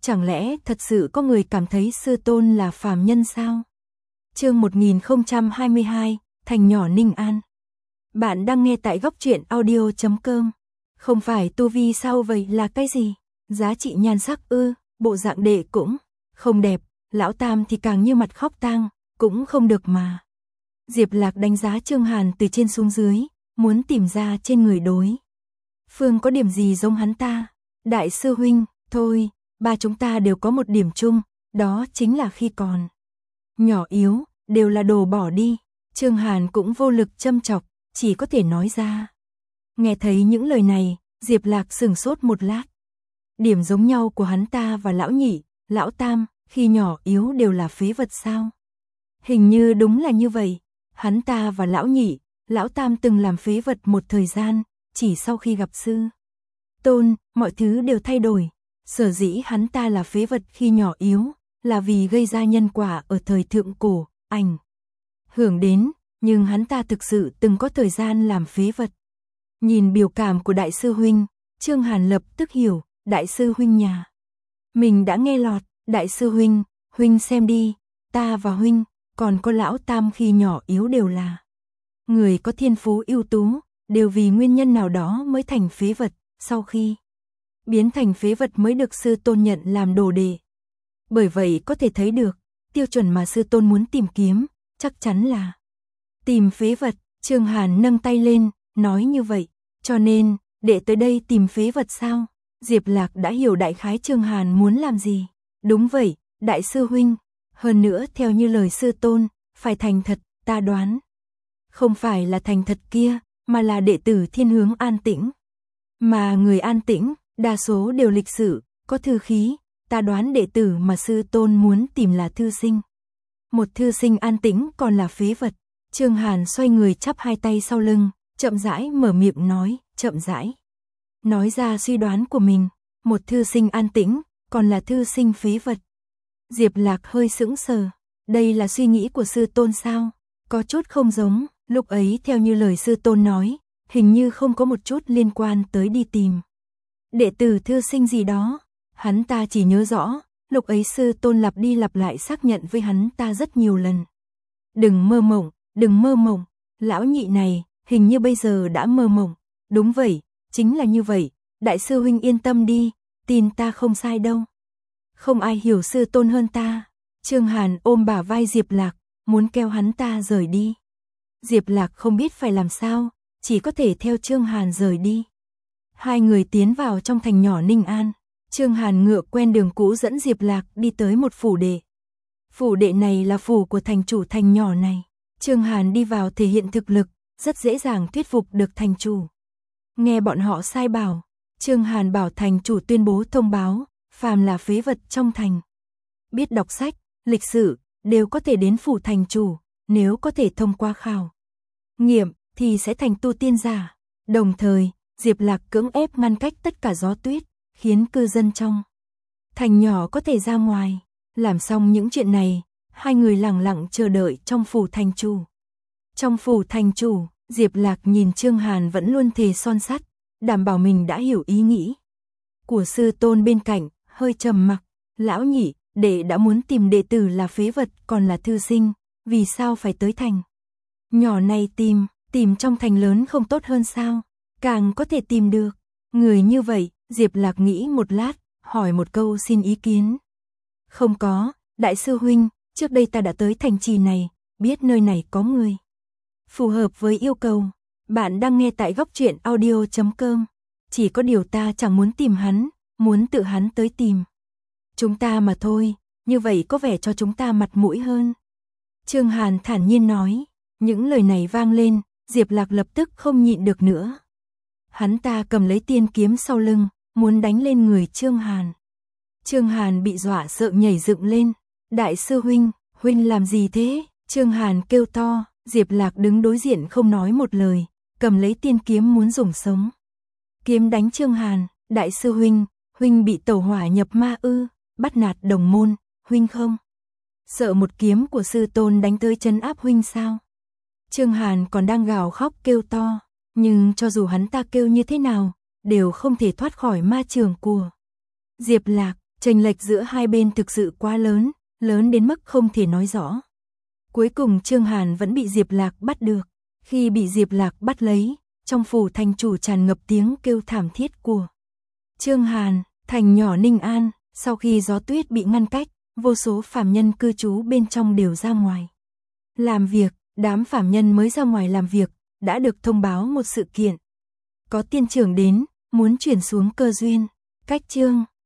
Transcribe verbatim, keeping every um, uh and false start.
Chẳng lẽ thật sự có người cảm thấy sư tôn là phàm nhân sao? Chương một nghìn không trăm hai mươi hai, thành nhỏ Ninh An. Bạn đang nghe tại góc truyện audio chấm com. Không phải tu vi sao vậy là cái gì? Giá trị nhan sắc ư? Bộ dạng đệ cũng không đẹp, lão tam thì càng như mặt khóc tang, cũng không được mà. Diệp Lạc đánh giá Trương Hàn từ trên xuống dưới, muốn tìm ra trên người đối phương có điểm gì giống hắn ta. Đại sư huynh, thôi, ba chúng ta đều có một điểm chung, đó chính là khi còn nhỏ yếu, đều là đồ bỏ đi. Trương Hàn cũng vô lực châm chọc, chỉ có thể nói ra. Nghe thấy những lời này, Diệp Lạc sửng sốt một lát. Điểm giống nhau của hắn ta và lão nhị, lão tam, khi nhỏ yếu đều là phế vật sao? Hình như đúng là như vậy. Hắn ta và lão nhị, lão tam từng làm phế vật một thời gian, chỉ sau khi gặp sư tôn, mọi thứ đều thay đổi. Sở dĩ hắn ta là phế vật khi nhỏ yếu, là vì gây ra nhân quả ở thời thượng cổ, ảnh hưởng đến, nhưng hắn ta thực sự từng có thời gian làm phế vật. Nhìn biểu cảm của đại sư huynh, Trương Hàn lập tức hiểu, đại sư huynh nhà mình đã nghe lọt. Đại sư huynh, huynh xem đi, ta và huynh, còn có lão tam khi nhỏ yếu đều là người có thiên phú ưu tú, đều vì nguyên nhân nào đó mới thành phế vật, sau khi biến thành phế vật mới được sư tôn nhận làm đồ đệ. Bởi vậy có thể thấy được, tiêu chuẩn mà sư tôn muốn tìm kiếm, chắc chắn là tìm phế vật. Trương Hàn nâng tay lên, nói như vậy, cho nên, đệ tới đây tìm phế vật sao? Diệp Lạc đã hiểu đại khái Trương Hàn muốn làm gì. Đúng vậy, đại sư huynh, hơn nữa theo như lời sư tôn, phải thành thật, ta đoán. Không phải là thành thật kia, mà là đệ tử thiên hướng an tĩnh. Mà người an tĩnh, đa số đều lịch sự, có thư khí, ta đoán đệ tử mà sư tôn muốn tìm là thư sinh. Một thư sinh an tĩnh còn là phế vật. Trương Hàn xoay người chắp hai tay sau lưng, chậm rãi mở miệng nói, chậm rãi nói ra suy đoán của mình, một thư sinh an tĩnh, còn là thư sinh phế vật. Diệp Lạc hơi sững sờ, đây là suy nghĩ của sư tôn sao? Có chút không giống, lúc ấy theo như lời sư tôn nói, hình như không có một chút liên quan tới đi tìm đệ tử thư sinh gì đó. Hắn ta chỉ nhớ rõ, lúc ấy sư tôn lặp đi lặp lại xác nhận với hắn ta rất nhiều lần. Đừng mơ mộng, đừng mơ mộng, lão nhị này, hình như bây giờ đã mơ mộng. Đúng vậy, chính là như vậy, đại sư huynh yên tâm đi, tin ta không sai đâu. Không ai hiểu sư tôn hơn ta. Trương Hàn ôm bả vai Diệp Lạc, muốn kéo hắn ta rời đi. Diệp Lạc không biết phải làm sao, chỉ có thể theo Trương Hàn rời đi. Hai người tiến vào trong thành nhỏ Ninh An. Trương Hàn ngựa quen đường cũ dẫn Diệp Lạc đi tới một phủ đệ. Phủ đệ này là phủ của thành chủ thành nhỏ này. Trương Hàn đi vào thể hiện thực lực, rất dễ dàng thuyết phục được thành chủ. Nghe bọn họ sai bảo, Trương Hàn bảo thành chủ tuyên bố thông báo, phàm là phế vật trong thành, biết đọc sách, lịch sử, đều có thể đến phủ thành chủ, nếu có thể thông qua khảo nghiệm thì sẽ thành tu tiên giả. Đồng thời, Diệp Lạc cưỡng ép ngăn cách tất cả gió tuyết, khiến cư dân trong thành nhỏ có thể ra ngoài. Làm xong những chuyện này, hai người lặng lặng chờ đợi trong phủ thành chủ. Trong phủ thành chủ, Diệp Lạc nhìn Trương Hàn vẫn luôn thề son sắt, đảm bảo mình đã hiểu ý nghĩ của sư tôn bên cạnh, hơi trầm mặc. Lão nhị, đệ đã muốn tìm đệ tử là phế vật còn là thư sinh, vì sao phải tới thành nhỏ này tìm, tìm trong thành lớn không tốt hơn sao? Càng có thể tìm được người như vậy. Diệp Lạc nghĩ một lát, hỏi một câu xin ý kiến. Không có, đại sư huynh, trước đây ta đã tới thành trì này, biết nơi này có người phù hợp với yêu cầu. Bạn đang nghe tại góc truyện audio chấm com. Chỉ có điều ta chẳng muốn tìm hắn, muốn tự hắn tới tìm chúng ta mà thôi, như vậy có vẻ cho chúng ta mặt mũi hơn. Trương Hàn thản nhiên nói. Những lời này vang lên, Diệp Lạc lập tức không nhịn được nữa. Hắn ta cầm lấy tiên kiếm sau lưng, muốn đánh lên người Trương Hàn. Trương Hàn bị dọa sợ nhảy dựng lên. Đại sư huynh, huynh làm gì thế? Trương Hàn kêu to. Diệp Lạc đứng đối diện không nói một lời, cầm lấy tiên kiếm muốn dùng sống kiếm đánh Trương Hàn. Đại sư huynh, huynh bị tẩu hỏa nhập ma ư? Bắt nạt đồng môn, huynh không sợ một kiếm của sư tôn đánh tới trấn áp huynh sao? Trương Hàn còn đang gào khóc kêu to, nhưng cho dù hắn ta kêu như thế nào, đều không thể thoát khỏi ma trường của Diệp Lạc. Chênh lệch giữa hai bên thực sự quá lớn, lớn đến mức không thể nói rõ. Cuối cùng Trương Hàn vẫn bị Diệp Lạc bắt được. Khi bị Diệp Lạc bắt lấy, trong phủ thành chủ tràn ngập tiếng kêu thảm thiết của Trương Hàn. Thành nhỏ Ninh An, sau khi gió tuyết bị ngăn cách, vô số phàm nhân cư trú bên trong đều ra ngoài làm việc. Đám phàm nhân mới ra ngoài làm việc, đã được thông báo một sự kiện. Có tiên trưởng đến, muốn chuyển xuống cơ duyên. Cách Trương